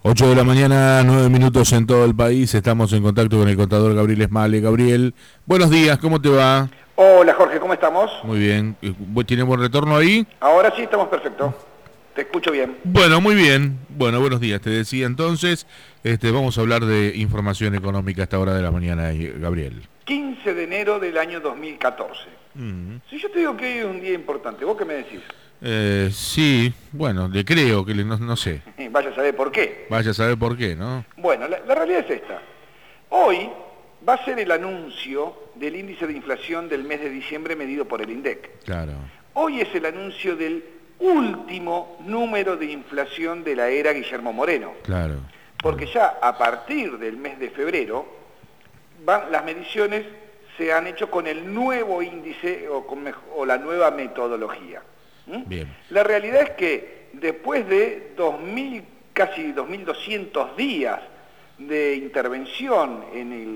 8 de la mañana, 9 minutos en todo el país. Estamos en contacto con el contador Gabriel Esmale. Gabriel, buenos días, ¿cómo te va? Hola Jorge, ¿cómo estamos? Muy bien. ¿Tiene buen retorno ahí? Ahora sí estamos perfecto. Te escucho bien. Bueno, muy bien. Bueno, buenos días. Te decía entonces, vamos a hablar de información económica a esta hora de la mañana, Gabriel. 15 de enero del año 2014. Si yo te digo que hoy es un día importante, ¿vos qué me decís? Sí, bueno, le creo, que no sé. Vaya a saber por qué. Vaya a saber por qué, ¿no? Bueno, la realidad es esta. Hoy va a ser el anuncio del índice de inflación del mes de diciembre medido por el INDEC. Claro. Hoy es el anuncio del último número de inflación de la era Guillermo Moreno. Claro. Porque ya a partir del mes de febrero, las mediciones se han hecho con el nuevo índice o la nueva metodología. Bien. La realidad es que después de casi 2.200 días de intervención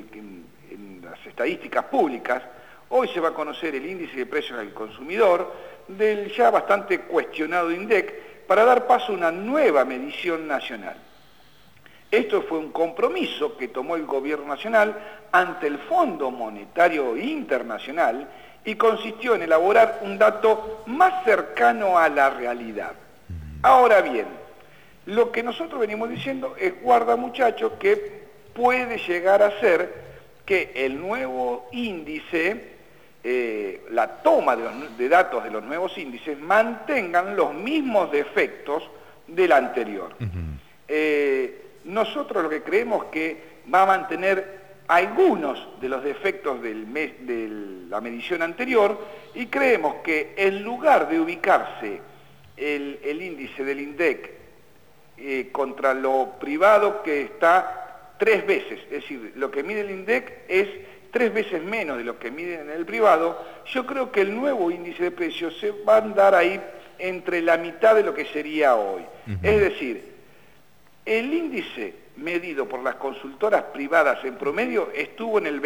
en las estadísticas públicas, hoy se va a conocer el índice de precios al consumidor del ya bastante cuestionado INDEC para dar paso a una nueva medición nacional. Esto fue un compromiso que tomó el gobierno nacional ante el Fondo Monetario Internacional y consistió en elaborar un dato más cercano a la realidad. Ahora bien, lo que nosotros venimos diciendo es, guarda muchachos, que puede llegar a ser que el nuevo índice, la toma de datos de los nuevos índices, mantengan los mismos defectos del anterior. Nosotros lo que creemos que va a mantener algunos de los defectos de la medición anterior y creemos que en lugar de ubicarse el índice del INDEC contra lo privado, que está 3 veces, es decir, lo que mide el INDEC es 3 veces menos de lo que mide en el privado, yo creo que el nuevo índice de precios se va a andar ahí entre la mitad de lo que sería hoy. Es decir, el índice medido por las consultoras privadas en promedio estuvo en el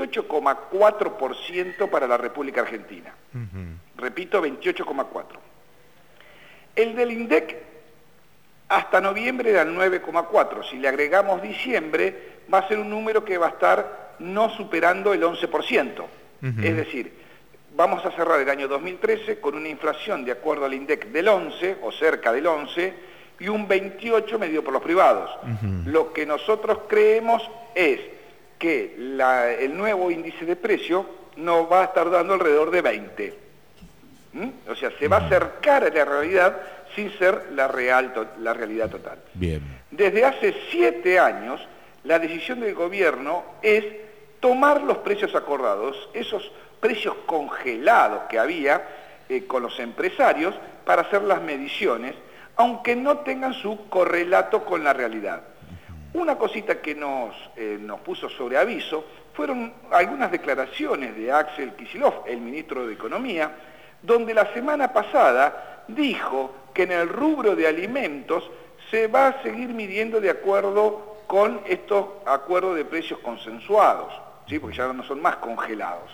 28,4% para la República Argentina. Repito, 28,4%. El del INDEC hasta noviembre era el 9,4%. Si le agregamos diciembre, va a ser un número que va a estar no superando el 11%. Es decir, vamos a cerrar el año 2013 con una inflación de acuerdo al INDEC del 11 o cerca del 11 y un 28 medido por los privados. Lo que nosotros creemos es que el nuevo índice de precio nos va a estar dando alrededor de 20. O sea, se va a acercar a la realidad sin ser la realidad total. Bien. Desde hace 7 años, la decisión del gobierno es tomar los precios acordados, esos precios congelados que había con los empresarios para hacer las mediciones, aunque no tengan su correlato con la realidad. Una cosita que nos puso sobre aviso fueron algunas declaraciones de Axel Kicillof, el ministro de Economía, donde la semana pasada dijo que en el rubro de alimentos se va a seguir midiendo de acuerdo con estos acuerdos de precios consensuados, ¿sí? Porque ya no son más congelados.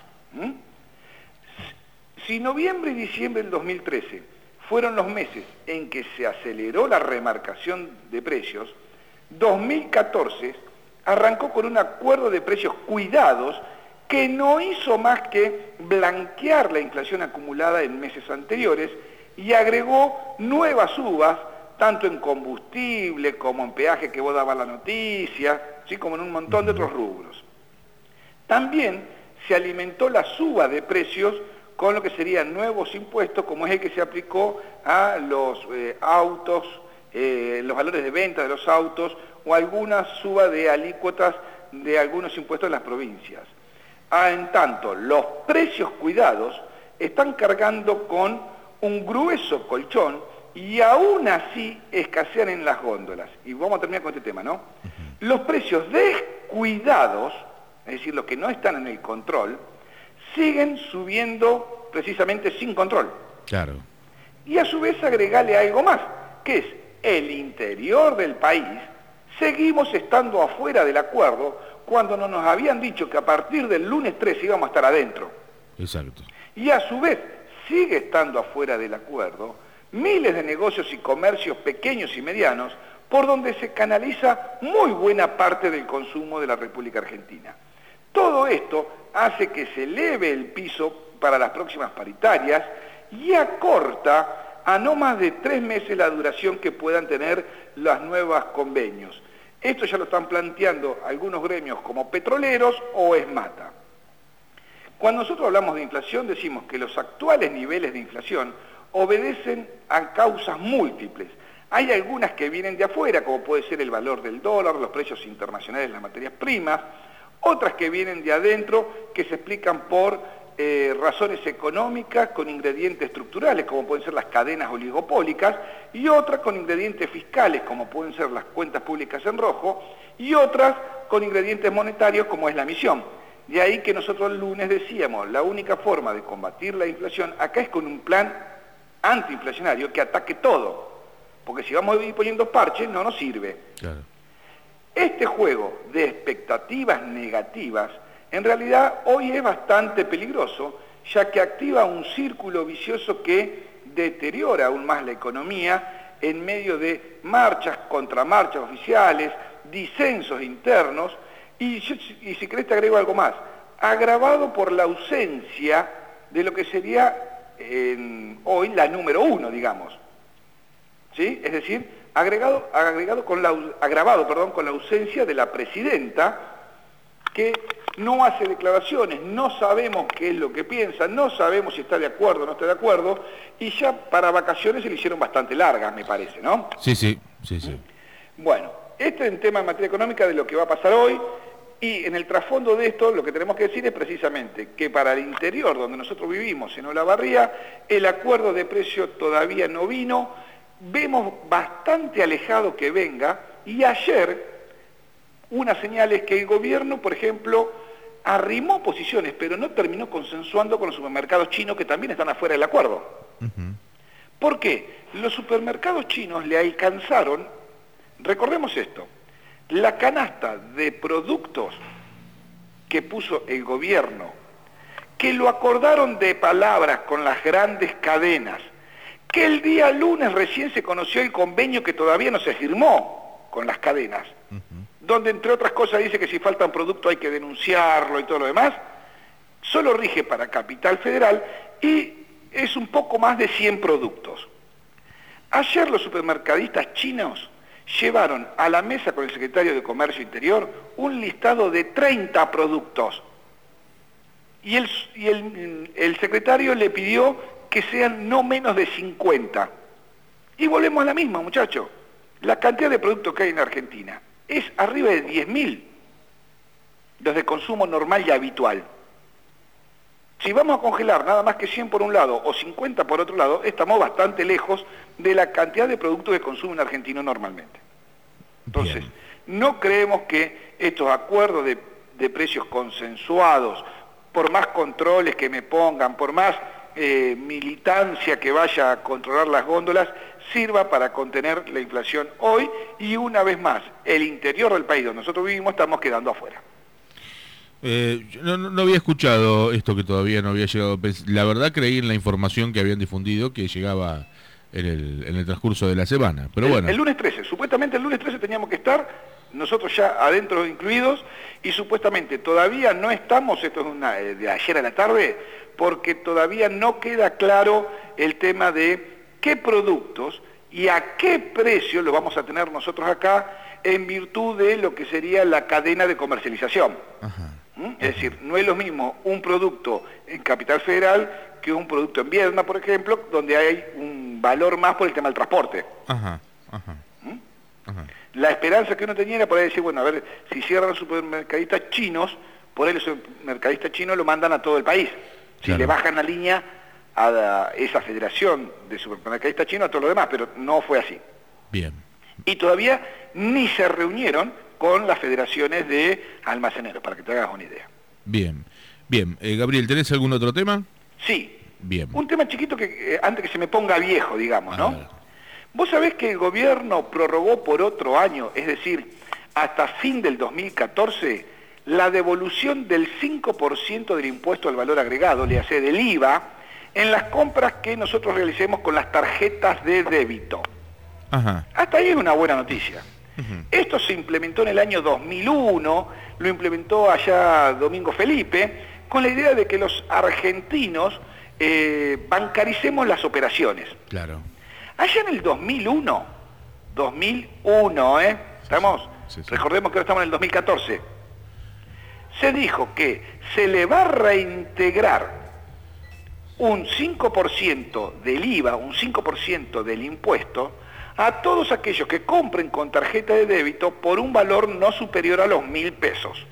Si noviembre y diciembre del 2013 fueron los meses en que se aceleró la remarcación de precios, 2014 arrancó con un acuerdo de precios cuidados que no hizo más que blanquear la inflación acumulada en meses anteriores y agregó nuevas subas, tanto en combustible como en peaje, que vos dabas la noticia, ¿sí? Como en un montón de otros rubros. También se alimentó la suba de precios con lo que serían nuevos impuestos, como es el que se aplicó a los autos, los valores de venta de los autos, o alguna suba de alícuotas de algunos impuestos en las provincias. En tanto, los precios cuidados están cargando con un grueso colchón y aún así escasean en las góndolas. Y vamos a terminar con este tema, ¿no? Los precios descuidados, es decir, los que no están en el control, siguen subiendo precisamente sin control. Claro. Y a su vez agregale algo más, que es el interior del país, seguimos estando afuera del acuerdo cuando no nos habían dicho que a partir del lunes 13 íbamos a estar adentro. Exacto. Y a su vez sigue estando afuera del acuerdo miles de negocios y comercios pequeños y medianos por donde se canaliza muy buena parte del consumo de la República Argentina. Todo esto hace que se eleve el piso para las próximas paritarias y acorta a no más de 3 meses la duración que puedan tener los nuevos convenios. Esto ya lo están planteando algunos gremios como petroleros o ESMATA. Cuando nosotros hablamos de inflación decimos que los actuales niveles de inflación obedecen a causas múltiples. Hay algunas que vienen de afuera, como puede ser el valor del dólar, los precios internacionales de las materias primas, otras que vienen de adentro, que se explican por razones económicas con ingredientes estructurales, como pueden ser las cadenas oligopólicas, y otras con ingredientes fiscales, como pueden ser las cuentas públicas en rojo, y otras con ingredientes monetarios, como es la emisión. De ahí que nosotros el lunes decíamos, la única forma de combatir la inflación acá es con un plan antiinflacionario que ataque todo, porque si vamos a ir poniendo parches no nos sirve. Claro. Este juego de expectativas negativas en realidad hoy es bastante peligroso, ya que activa un círculo vicioso que deteriora aún más la economía en medio de marchas, contramarchas oficiales, disensos internos, y si querés te agrego algo más, agravado por la ausencia de lo que sería hoy la número 1, digamos. ¿Sí? Es decir, agravado con la ausencia de la presidenta, que no hace declaraciones, no sabemos qué es lo que piensa, no sabemos si está de acuerdo o no está de acuerdo, y ya para vacaciones se le hicieron bastante largas, me parece, ¿no? Sí. Bueno, este es el tema en materia económica de lo que va a pasar hoy, y en el trasfondo de esto lo que tenemos que decir es precisamente que para el interior donde nosotros vivimos, en Olavarría, el acuerdo de precio todavía no vino, vemos bastante alejado que venga, y ayer una señal es que el gobierno, por ejemplo, arrimó posiciones, pero no terminó consensuando con los supermercados chinos que también están afuera del acuerdo. Uh-huh. ¿Por qué? Los supermercados chinos le alcanzaron, recordemos esto, la canasta de productos que puso el gobierno, que lo acordaron de palabras con las grandes cadenas, que el día lunes recién se conoció el convenio que todavía no se firmó con las cadenas, donde entre otras cosas dice que si faltan productos hay que denunciarlo y todo lo demás, solo rige para Capital Federal y es un poco más de 100 productos. Ayer los supermercadistas chinos llevaron a la mesa con el secretario de Comercio Interior un listado de 30 productos y el secretario le pidió que sean no menos de 50. Y volvemos a la misma, muchachos. La cantidad de productos que hay en Argentina es arriba de 10.000, los de consumo normal y habitual. Si vamos a congelar nada más que 100 por un lado o 50 por otro lado, estamos bastante lejos de la cantidad de productos que consume un argentino normalmente. Entonces, no creemos que estos acuerdos de precios consensuados, por más controles que me pongan, por más militancia que vaya a controlar las góndolas, sirva para contener la inflación hoy, y una vez más, el interior del país donde nosotros vivimos estamos quedando afuera. No había escuchado esto, que todavía no había llegado. La verdad creí en la información que habían difundido que llegaba en el transcurso de la semana, pero bueno. El lunes 13, supuestamente el lunes 13 teníamos que estar, nosotros ya adentro incluidos, y supuestamente todavía no estamos, esto es de ayer a la tarde, porque todavía no queda claro el tema de qué productos y a qué precio lo vamos a tener nosotros acá en virtud de lo que sería la cadena de comercialización. Ajá. Es decir, no es lo mismo un producto en Capital Federal que un producto en Viedma, por ejemplo, donde hay un valor más por el tema del transporte. Ajá. La esperanza que uno tenía era poder decir, bueno, a ver, si cierran los supermercadistas chinos, por ahí los supermercadistas chinos lo mandan a todo el país. Si claro, le bajan la línea a esa federación de supermercadistas chinos, a todo lo demás, pero no fue así. Bien. Y todavía ni se reunieron con las federaciones de almaceneros, para que te hagas una idea. Bien. Gabriel, ¿tenés algún otro tema? Sí. Bien. Un tema chiquito que antes que se me ponga viejo, digamos, ¿no? Vos sabés que el gobierno prorrogó por otro año, es decir, hasta fin del 2014, la devolución del 5% del impuesto al valor agregado, le hace del IVA, en las compras que nosotros realicemos con las tarjetas de débito. Ajá. Hasta ahí es una buena noticia. Esto se implementó en el año 2001, lo implementó allá Domingo Felipe, con la idea de que los argentinos bancaricemos las operaciones. Claro. Allá en el 2001, ¿estamos? Sí, sí. Recordemos que ahora estamos en el 2014. Se dijo que se le va a reintegrar un 5% del IVA, un 5% del impuesto, a todos aquellos que compren con tarjeta de débito por un valor no superior a los 1.000 pesos.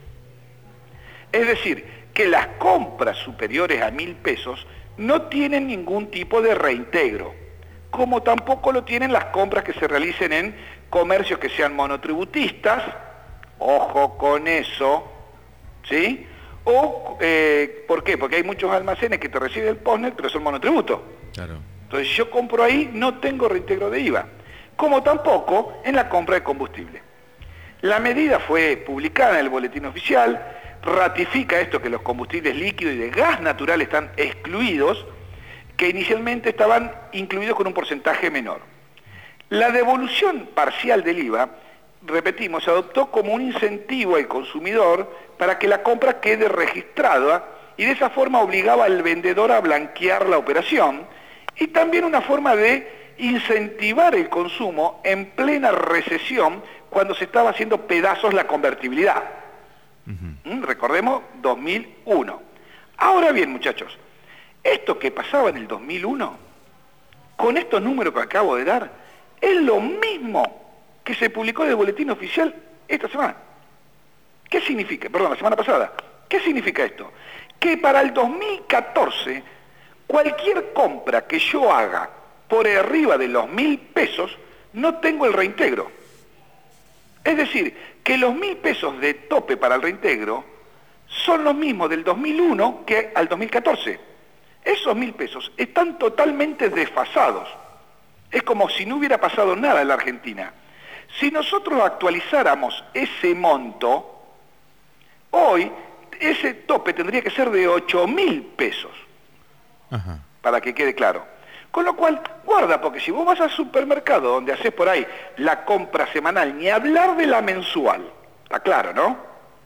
Es decir, que las compras superiores a 1.000 pesos no tienen ningún tipo de reintegro, como tampoco lo tienen las compras que se realicen en comercios que sean monotributistas, ojo con eso, ¿sí? O, ¿por qué? Porque hay muchos almacenes que te reciben el postnet, pero son monotributos. Claro. Entonces yo compro ahí, no tengo reintegro de IVA, como tampoco en la compra de combustible. La medida fue publicada en el boletín oficial, ratifica esto que los combustibles líquidos y de gas natural están excluidos, que inicialmente estaban incluidos con un porcentaje menor. La devolución parcial del IVA, repetimos, se adoptó como un incentivo al consumidor para que la compra quede registrada y de esa forma obligaba al vendedor a blanquear la operación y también una forma de incentivar el consumo en plena recesión cuando se estaba haciendo pedazos la convertibilidad. Recordemos, 2001. Ahora bien, muchachos, esto que pasaba en el 2001, con estos números que acabo de dar, es lo mismo que se publicó en el boletín oficial esta semana. ¿Qué significa? Perdón, la semana pasada. ¿Qué significa esto? Que para el 2014, cualquier compra que yo haga por arriba de los 1.000 pesos, no tengo el reintegro. Es decir, que los 1.000 pesos de tope para el reintegro son los mismos del 2001 que al 2014. Esos 1.000 pesos están totalmente desfasados. Es como si no hubiera pasado nada en la Argentina. Si nosotros actualizáramos ese monto, hoy ese tope tendría que ser de 8.000 pesos. Ajá. Para que quede claro. Con lo cual, guarda, porque si vos vas al supermercado donde haces por ahí la compra semanal, ni hablar de la mensual, está claro, ¿no?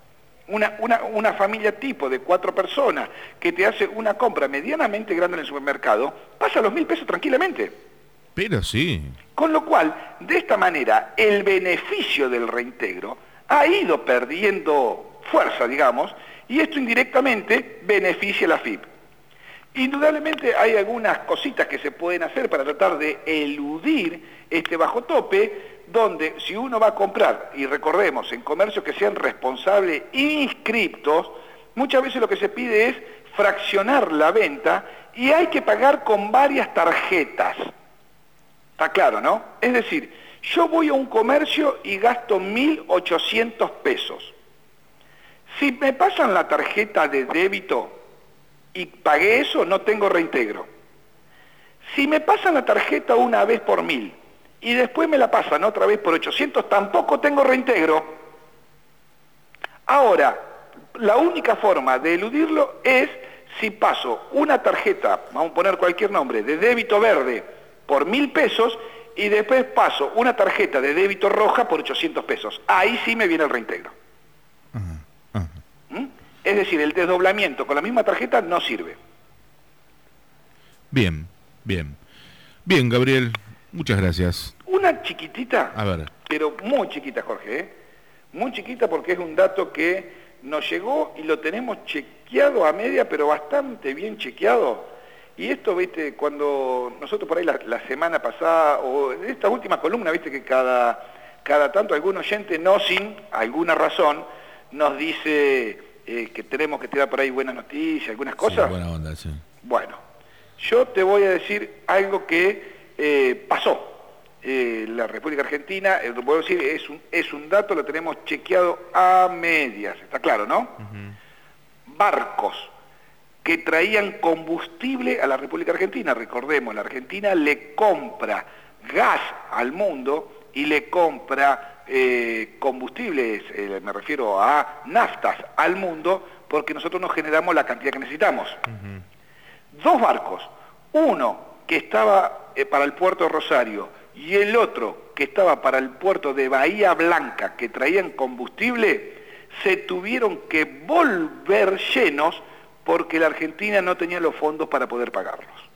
Una familia tipo de 4 personas que te hace una compra medianamente grande en el supermercado, pasa los 1.000 pesos tranquilamente. Pero sí. Con lo cual, de esta manera, el beneficio del reintegro ha ido perdiendo fuerza, digamos, y esto indirectamente beneficia a la FIP. Indudablemente hay algunas cositas que se pueden hacer para tratar de eludir este bajo tope, donde si uno va a comprar, y recordemos, en comercios que sean responsables inscriptos, muchas veces lo que se pide es fraccionar la venta y hay que pagar con varias tarjetas. Está claro, ¿no? Es decir, yo voy a un comercio y gasto 1.800 pesos. Si me pasan la tarjeta de débito y pagué eso, no tengo reintegro. Si me pasan la tarjeta una vez por 1.000 y después me la pasan otra vez por 800, tampoco tengo reintegro. Ahora, la única forma de eludirlo es si paso una tarjeta, vamos a poner cualquier nombre, de débito verde por 1.000 pesos y después paso una tarjeta de débito roja por 800 pesos. Ahí sí me viene el reintegro. Es decir, el desdoblamiento con la misma tarjeta no sirve. Bien, bien. Bien, Gabriel, muchas gracias. Una chiquitita, A ver. pero muy chiquita, Jorge, ¿eh? Muy chiquita porque es un dato que nos llegó y lo tenemos chequeado a media, pero bastante bien chequeado. Y esto, viste, cuando nosotros por ahí la semana pasada, o en esta última columna, viste que cada tanto algún oyente, no sin alguna razón, nos dice que tenemos que tirar por ahí buenas noticias, algunas cosas. Sí, buena onda, sí. Bueno, yo te voy a decir algo que pasó. La República Argentina, puedo decir, es un dato, lo tenemos chequeado a medias, está claro, ¿no? Barcos que traían combustible a la República Argentina, recordemos, la Argentina le compra gas al mundo y le compra combustibles, me refiero a naftas al mundo, porque nosotros no generamos la cantidad que necesitamos. 2 barcos, uno que estaba para el puerto de Rosario y el otro que estaba para el puerto de Bahía Blanca, que traían combustible, se tuvieron que volver llenos porque la Argentina no tenía los fondos para poder pagarlos.